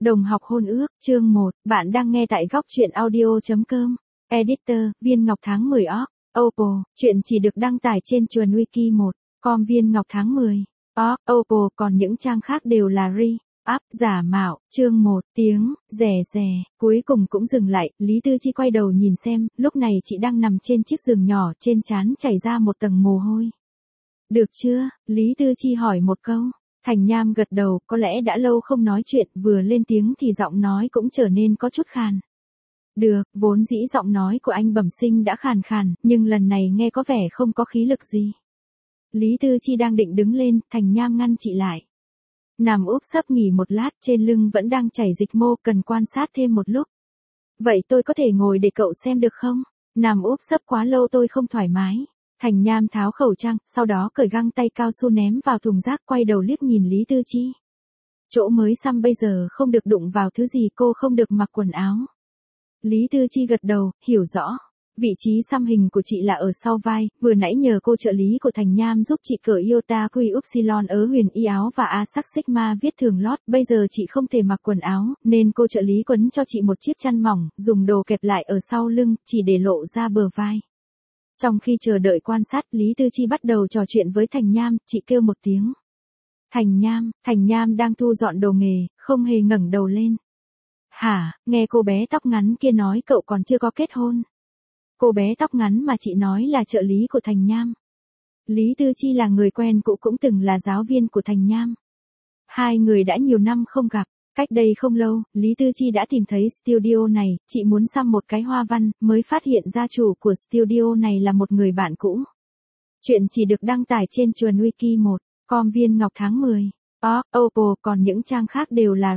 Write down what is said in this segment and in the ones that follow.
Đồng học hôn ước, chương 1, bạn đang nghe tại góc truyện audio.com. Editor, Viên Ngọc tháng 10 Oppo, chuyện chỉ được đăng tải trên chuồn wiki 1.com Viên Ngọc tháng 10. Oppo, còn những trang khác đều là giả mạo, chương 1, tiếng, rè, cuối cùng cũng dừng lại, Lý Tư Chi quay đầu nhìn xem, lúc này chị đang nằm trên chiếc giường nhỏ, trên trán chảy ra một tầng mồ hôi. Được chưa? Lý Tư Chi hỏi một câu. Thành Nham gật đầu, có lẽ đã lâu không nói chuyện, vừa lên tiếng thì giọng nói cũng trở nên có chút khàn. Được, vốn dĩ giọng nói của anh bẩm sinh đã khàn, nhưng lần này nghe có vẻ không có khí lực gì. Lý Tư Chi đang định đứng lên, Thành Nham ngăn chị lại. Nằm úp sấp nghỉ một lát, trên lưng vẫn đang chảy dịch mô, cần quan sát thêm một lúc. Vậy tôi có thể ngồi để cậu xem được không? Nằm úp sấp quá lâu tôi không thoải mái. Thành Nham tháo khẩu trang, sau đó cởi găng tay cao su ném vào thùng rác, quay đầu liếc nhìn Lý Tư Chi. Chỗ mới xăm bây giờ không được đụng vào thứ gì, cô không được mặc quần áo. Lý Tư Chi gật đầu, hiểu rõ. Vị trí xăm hình của chị là ở sau vai, vừa nãy nhờ cô trợ lý của Thành Nham giúp chị cởi Iota Quy Upsilon ớ huyền y áo và A sắc Sigma viết thường lót, bây giờ chị không thể mặc quần áo, nên cô trợ lý quấn cho chị một chiếc chăn mỏng, dùng đồ kẹp lại ở sau lưng, chỉ để lộ ra bờ vai. Trong khi chờ đợi quan sát, Lý Tư Chi bắt đầu trò chuyện với Thành Nham, chị kêu một tiếng. Thành Nham đang thu dọn đồ nghề, không hề ngẩng đầu lên. Hả, nghe cô bé tóc ngắn kia nói cậu còn chưa có kết hôn. Cô bé tóc ngắn mà chị nói là trợ lý của Thành Nham. Lý Tư Chi là người quen cũ, cũng từng là giáo viên của Thành Nham. Hai người đã nhiều năm không gặp. Cách đây không lâu, Lý Tư Chi đã tìm thấy studio này, chị muốn xăm một cái hoa văn, mới phát hiện gia chủ của studio này là một người bạn cũ. Chuyện chỉ được đăng tải trên chuồn wiki 1.com Viên Ngọc tháng 10. Oppo, còn những trang khác đều là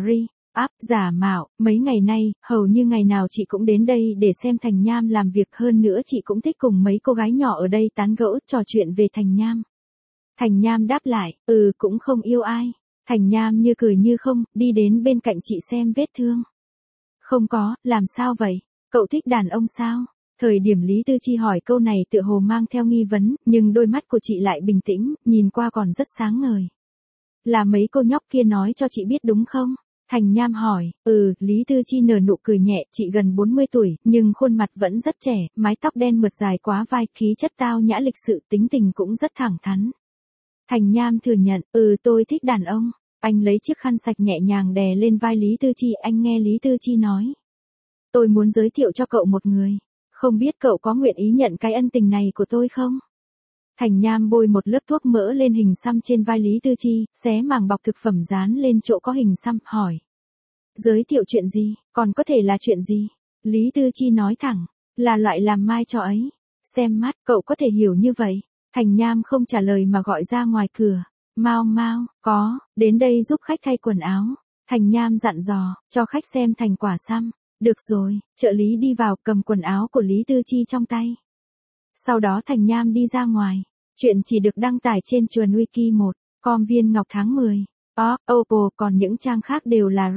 giả mạo. Mấy ngày nay, hầu như ngày nào chị cũng đến đây để xem Thành Nham làm việc, hơn nữa chị cũng thích cùng mấy cô gái nhỏ ở đây tán gẫu, trò chuyện về Thành Nham. Thành Nham đáp lại, cũng không yêu ai. Thành Nham như cười như không, đi đến bên cạnh chị xem vết thương. Không có, làm sao vậy? Cậu thích đàn ông sao? Thời điểm Lý Tư Chi hỏi câu này tựa hồ mang theo nghi vấn, nhưng đôi mắt của chị lại bình tĩnh, nhìn qua còn rất sáng ngời. Là mấy cô nhóc kia nói cho chị biết đúng không? Thành Nham hỏi, Lý Tư Chi nở nụ cười nhẹ, chị gần 40 tuổi, nhưng khuôn mặt vẫn rất trẻ, mái tóc đen mượt dài quá vai, khí chất tao nhã lịch sự, tính tình cũng rất thẳng thắn. Thành Nham thừa nhận, tôi thích đàn ông. Anh lấy chiếc khăn sạch nhẹ nhàng đè lên vai Lý Tư Chi, anh nghe Lý Tư Chi nói. Tôi muốn giới thiệu cho cậu một người. Không biết cậu có nguyện ý nhận cái ân tình này của tôi không? Thành Nham bôi một lớp thuốc mỡ lên hình xăm trên vai Lý Tư Chi, xé màng bọc thực phẩm dán lên chỗ có hình xăm, hỏi. Giới thiệu chuyện gì, còn có thể là chuyện gì? Lý Tư Chi nói thẳng, là loại làm mai cho ấy. Xem mắt, cậu có thể hiểu như vậy. Thành Nham không trả lời mà gọi ra ngoài cửa. Mau, có, đến đây giúp khách thay quần áo. Thành Nham dặn dò, cho khách xem thành quả xăm. Được rồi, trợ lý đi vào cầm quần áo của Lý Tư Chi trong tay. Sau đó Thành Nham đi ra ngoài. Chuyện chỉ được đăng tải trên chuồn wiki 1.com Viên Ngọc tháng 10. Oppo, còn những trang khác đều là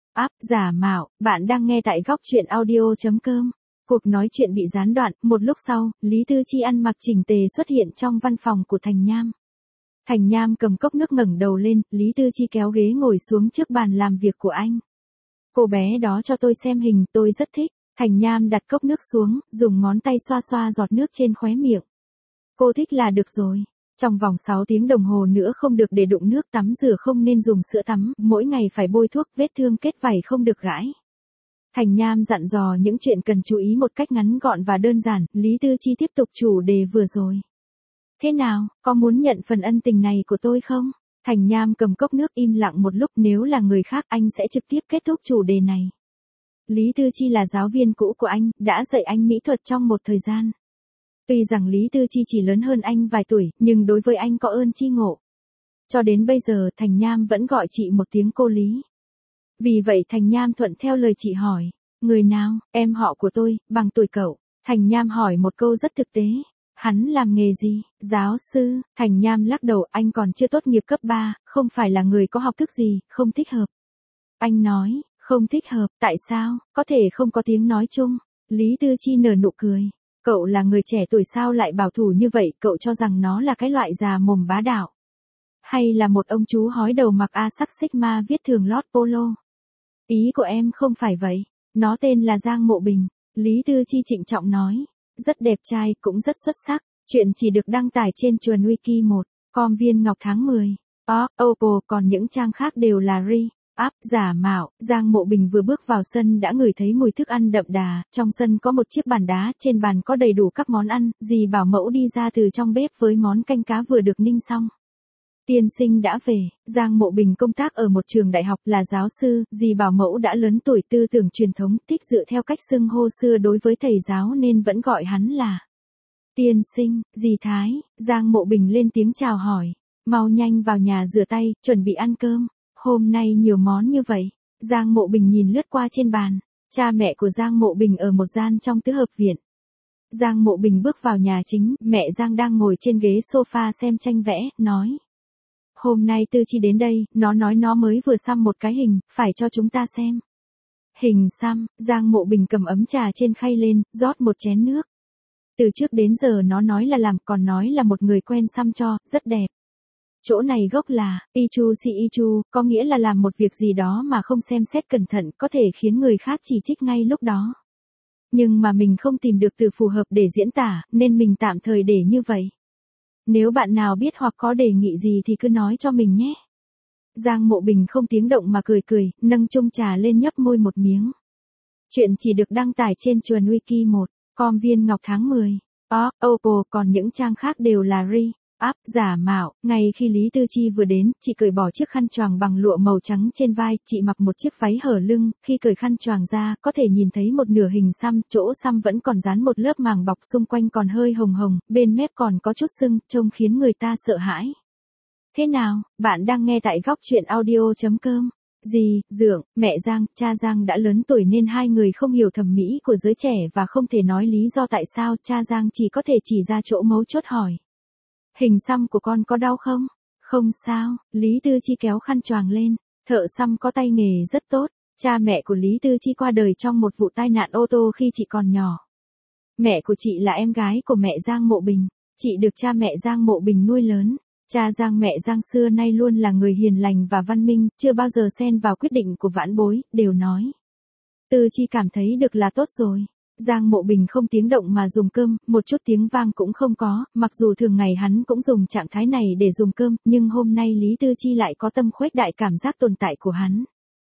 giả mạo. Bạn đang nghe tại góc truyện audio.com. Cuộc nói chuyện bị gián đoạn, một lúc sau, Lý Tư Chi ăn mặc chỉnh tề xuất hiện trong văn phòng của Thành Nham. Thành Nham cầm cốc nước ngẩng đầu lên, Lý Tư Chi kéo ghế ngồi xuống trước bàn làm việc của anh. Cô bé đó cho tôi xem hình, tôi rất thích. Thành Nham đặt cốc nước xuống, dùng ngón tay xoa xoa giọt nước trên khóe miệng. Cô thích là được rồi. Trong vòng 6 tiếng đồng hồ nữa không được để đụng nước tắm rửa, không nên dùng sữa tắm, mỗi ngày phải bôi thuốc, vết thương kết vảy không được gãi. Thành Nham dặn dò những chuyện cần chú ý một cách ngắn gọn và đơn giản, Lý Tư Chi tiếp tục chủ đề vừa rồi. Thế nào, có muốn nhận phần ân tình này của tôi không? Thành Nham cầm cốc nước im lặng một lúc, nếu là người khác anh sẽ trực tiếp kết thúc chủ đề này. Lý Tư Chi là giáo viên cũ của anh, đã dạy anh mỹ thuật trong một thời gian. Tuy rằng Lý Tư Chi chỉ lớn hơn anh vài tuổi, nhưng đối với anh có ơn chi ngộ. Cho đến bây giờ Thành Nham vẫn gọi chị một tiếng cô Lý. Vì vậy Thành Nham thuận theo lời chị hỏi. Người nào? Em họ của tôi, bằng tuổi cậu. Thành Nham hỏi một câu rất thực tế. Hắn làm nghề gì? Giáo sư. Thành Nham lắc đầu, anh còn chưa tốt nghiệp cấp 3, không phải là người có học thức gì, không thích hợp. Anh nói, không thích hợp, tại sao? Có thể không có tiếng nói chung. Lý Tư Chi nở nụ cười. Cậu là người trẻ tuổi sao lại bảo thủ như vậy, cậu cho rằng nó là cái loại già mồm bá đạo. Hay là một ông chú hói đầu mặc A sắc Sigma viết thường lót polo. Ý của em không phải vậy. Nó tên là Giang Mộ Bình. Lý Tư Chi trịnh trọng nói. Rất đẹp trai, cũng rất xuất sắc. Chuyện chỉ được đăng tải trên Chuồn Wiki 1. Com Viên Ngọc tháng 10. Oppo, còn những trang khác đều là giả mạo. Giang Mộ Bình vừa bước vào sân đã ngửi thấy mùi thức ăn đậm đà. Trong sân có một chiếc bàn đá, trên bàn có đầy đủ các món ăn. Dì bảo mẫu đi ra từ trong bếp với món canh cá vừa được ninh xong. Tiên sinh đã về. Giang Mộ Bình công tác ở một trường đại học, là giáo sư. Dì bảo mẫu đã lớn tuổi, tư tưởng truyền thống, thích dựa theo cách xưng hô xưa đối với thầy giáo nên vẫn gọi hắn là tiên sinh. Dì Thái. Giang Mộ Bình lên tiếng chào hỏi. Mau nhanh vào nhà rửa tay, chuẩn bị ăn cơm. Hôm nay nhiều món như vậy. Giang Mộ Bình nhìn lướt qua trên bàn. Cha mẹ của Giang Mộ Bình ở một gian trong tứ hợp viện. Giang Mộ Bình bước vào nhà chính, mẹ Giang đang ngồi trên ghế sofa xem tranh vẽ, nói. Hôm nay Tư Chi đến đây, nó nói nó mới vừa xăm một cái hình, phải cho chúng ta xem. Hình xăm. Giang Mộ Bình cầm ấm trà trên khay lên, rót một chén nước. Từ trước đến giờ nó nói là làm, còn nói là một người quen xăm cho, rất đẹp. Chỗ này gốc là Ichu si Ichu, có nghĩa là làm một việc gì đó mà không xem xét cẩn thận, có thể khiến người khác chỉ trích ngay lúc đó. Nhưng mà mình không tìm được từ phù hợp để diễn tả, nên mình tạm thời để như vậy. Nếu bạn nào biết hoặc có đề nghị gì thì cứ nói cho mình nhé. Giang Mộ Bình không tiếng động mà cười cười, nâng chung trà lên nhấp môi một miếng. Chuyện chỉ được đăng tải trên Chuồn Wiki 1. Com Viên Ngọc tháng 10. Oppo, còn những trang khác đều là giả mạo. Ngay khi Lý Tư Chi vừa đến, chị cởi bỏ chiếc khăn choàng bằng lụa màu trắng trên vai, chị mặc một chiếc váy hở lưng, khi cởi khăn choàng ra, có thể nhìn thấy một nửa hình xăm, chỗ xăm vẫn còn dán một lớp màng bọc xung quanh còn hơi hồng hồng, bên mép còn có chút sưng, trông khiến người ta sợ hãi. Thế nào, bạn đang nghe tại góc truyện audio.com. Dì, Dượng, mẹ Giang, cha Giang đã lớn tuổi nên hai người không hiểu thẩm mỹ của giới trẻ và không thể nói lý do tại sao, cha Giang chỉ có thể chỉ ra chỗ mấu chốt hỏi. Hình xăm của con có đau không? Không sao. Lý Tư Chi kéo khăn choàng lên. Thợ xăm có tay nghề rất tốt. Cha mẹ của Lý Tư Chi qua đời trong một vụ tai nạn ô tô khi chị còn nhỏ. Mẹ của chị là em gái của mẹ Giang Mộ Bình. Chị được cha mẹ Giang Mộ Bình nuôi lớn. Cha Giang mẹ Giang xưa nay luôn là người hiền lành và văn minh, chưa bao giờ xen vào quyết định của vãn bối, đều nói. Tư Chi cảm thấy được là tốt rồi. Giang Mộ Bình không tiếng động mà dùng cơm, một chút tiếng vang cũng không có, mặc dù thường ngày hắn cũng dùng trạng thái này để dùng cơm, nhưng hôm nay Lý Tư Chi lại có tâm khuếch đại cảm giác tồn tại của hắn.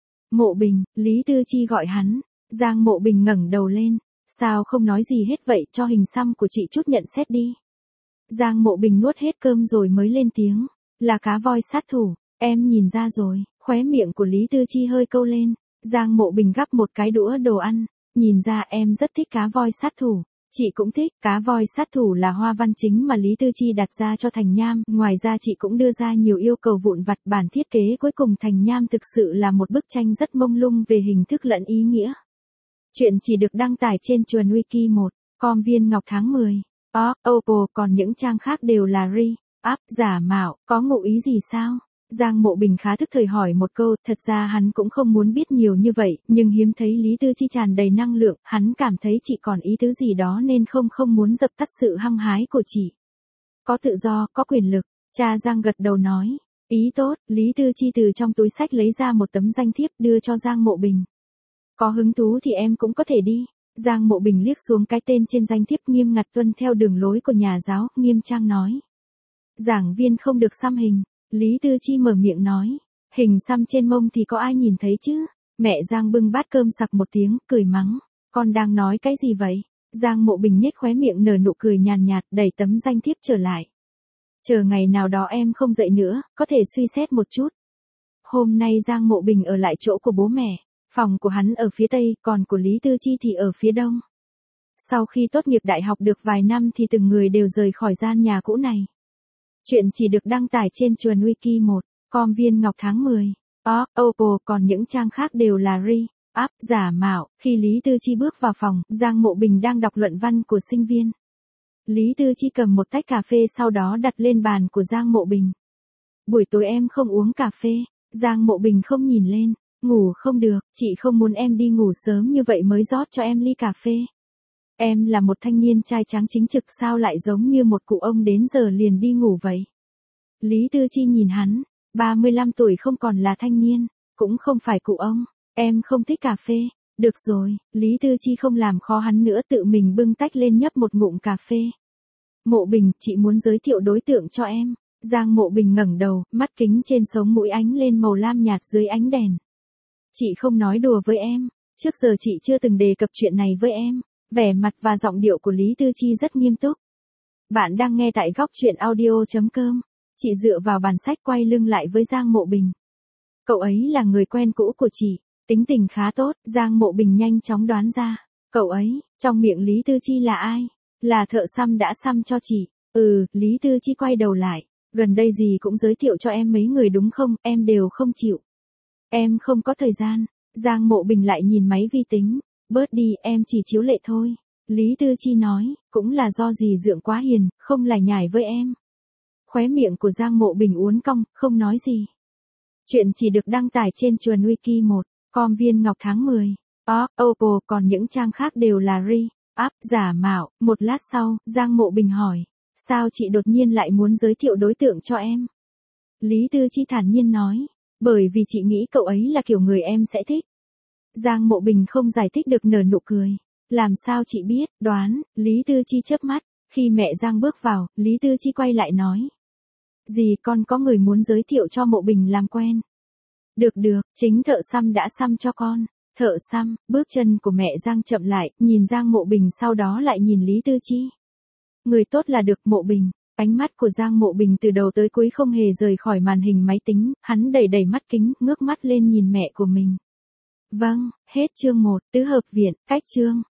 Mộ Bình, Lý Tư Chi gọi hắn. Giang Mộ Bình ngẩng đầu lên. Sao không nói gì hết vậy, cho hình xăm của chị chút nhận xét đi. Giang Mộ Bình nuốt hết cơm rồi mới lên tiếng. Là cá voi sát thủ, em nhìn ra rồi. Khóe miệng của Lý Tư Chi hơi câu lên. Giang Mộ Bình gắp một cái đũa đồ ăn. Nhìn ra em rất thích cá voi sát thủ. Chị cũng thích. Cá voi sát thủ là hoa văn chính mà Lý Tư Chi đặt ra cho Thành Nham. Ngoài ra chị cũng đưa ra nhiều yêu cầu vụn vặt. Bản thiết kế cuối cùng Thành Nham thực sự là một bức tranh rất mông lung về hình thức lẫn ý nghĩa. Chuyện chỉ được đăng tải trên Chuồn Wiki 1. Com Viên Ngọc tháng 10. Oppo, còn những trang khác đều là giả mạo. Có ngụ ý gì sao? Giang Mộ Bình khá thức thời hỏi một câu, thật ra hắn cũng không muốn biết nhiều như vậy, nhưng hiếm thấy Lý Tư Chi tràn đầy năng lượng, hắn cảm thấy chị còn ý tứ gì đó nên không muốn dập tắt sự hăng hái của chị. Có tự do, có quyền lực, cha Giang gật đầu nói. Ý tốt. Lý Tư Chi từ trong túi xách lấy ra một tấm danh thiếp đưa cho Giang Mộ Bình. Có hứng thú thì em cũng có thể đi. Giang Mộ Bình liếc xuống cái tên trên danh thiếp, nghiêm ngặt tuân theo đường lối của nhà giáo, nghiêm trang nói. Giảng viên không được xăm hình. Lý Tư Chi mở miệng nói. Hình xăm trên mông thì có ai nhìn thấy chứ? Mẹ Giang bưng bát cơm sặc một tiếng, cười mắng. Con đang nói cái gì vậy? Giang Mộ Bình nhếch khóe miệng nở nụ cười nhàn nhạt, đẩy tấm danh thiếp trở lại. Chờ ngày nào đó em không dậy nữa, có thể suy xét một chút. Hôm nay Giang Mộ Bình ở lại chỗ của bố mẹ. Phòng của hắn ở phía tây, còn của Lý Tư Chi thì ở phía đông. Sau khi tốt nghiệp đại học được vài năm thì từng người đều rời khỏi gian nhà cũ này. Chuyện chỉ được đăng tải trên Chuồn Wiki 1. Com Viên Ngọc tháng 10. Oppo, còn những trang khác đều là giả mạo. Khi Lý Tư Chi bước vào phòng, Giang Mộ Bình đang đọc luận văn của sinh viên. Lý Tư Chi cầm một tách cà phê sau đó đặt lên bàn của Giang Mộ Bình. Buổi tối em không uống cà phê. Giang Mộ Bình không nhìn lên. Ngủ không được, chị không muốn em đi ngủ sớm như vậy mới rót cho em ly cà phê. Em là một thanh niên trai tráng chính trực, sao lại giống như một cụ ông đến giờ liền đi ngủ vậy? Lý Tư Chi nhìn hắn, 35 tuổi không còn là thanh niên, cũng không phải cụ ông. Em không thích cà phê. Được rồi, Lý Tư Chi không làm khó hắn nữa, tự mình bưng tách lên nhấp một ngụm cà phê. Mộ Bình, chị muốn giới thiệu đối tượng cho em. Giang Mộ Bình ngẩng đầu, mắt kính trên sống mũi ánh lên màu lam nhạt dưới ánh đèn. Chị không nói đùa với em. Trước giờ chị chưa từng đề cập chuyện này với em. Vẻ mặt và giọng điệu của Lý Tư Chi rất nghiêm túc. Bạn đang nghe tại góc truyện audio.com. Chị dựa vào bàn sách quay lưng lại với Giang Mộ Bình. Cậu ấy là người quen cũ của chị, tính tình khá tốt, Giang Mộ Bình nhanh chóng đoán ra. Cậu ấy, trong miệng Lý Tư Chi là ai? Là thợ xăm đã xăm cho chị. Lý Tư Chi quay đầu lại. Gần đây gì cũng giới thiệu cho em mấy người đúng không, em đều không chịu. Em không có thời gian. Giang Mộ Bình lại nhìn máy vi tính. Bớt đi, em chỉ chiếu lệ thôi. Lý Tư Chi nói, cũng là do dì Dượng quá hiền, không lải nhải với em. Khóe miệng của Giang Mộ Bình uốn cong, không nói gì. Chuyện chỉ được đăng tải trên Chuồn Wiki 1, com Viên Ngọc tháng 10. Oppo, còn những trang khác đều là re-up, giả mạo. Một lát sau, Giang Mộ Bình hỏi, sao chị đột nhiên lại muốn giới thiệu đối tượng cho em? Lý Tư Chi thản nhiên nói, bởi vì chị nghĩ cậu ấy là kiểu người em sẽ thích. Giang Mộ Bình không giải thích được, nở nụ cười. Làm sao chị biết, đoán, Lý Tư Chi chớp mắt. Khi mẹ Giang bước vào, Lý Tư Chi quay lại nói. Dì, con có người muốn giới thiệu cho Mộ Bình làm quen. Được, chính thợ xăm đã xăm cho con. Thợ xăm, bước chân của mẹ Giang chậm lại, nhìn Giang Mộ Bình sau đó lại nhìn Lý Tư Chi. Người tốt là được, Mộ Bình. Ánh mắt của Giang Mộ Bình từ đầu tới cuối không hề rời khỏi màn hình máy tính, hắn đẩy mắt kính, ngước mắt lên nhìn mẹ của mình. Vâng, hết chương 1, tứ hợp viện, cách chương.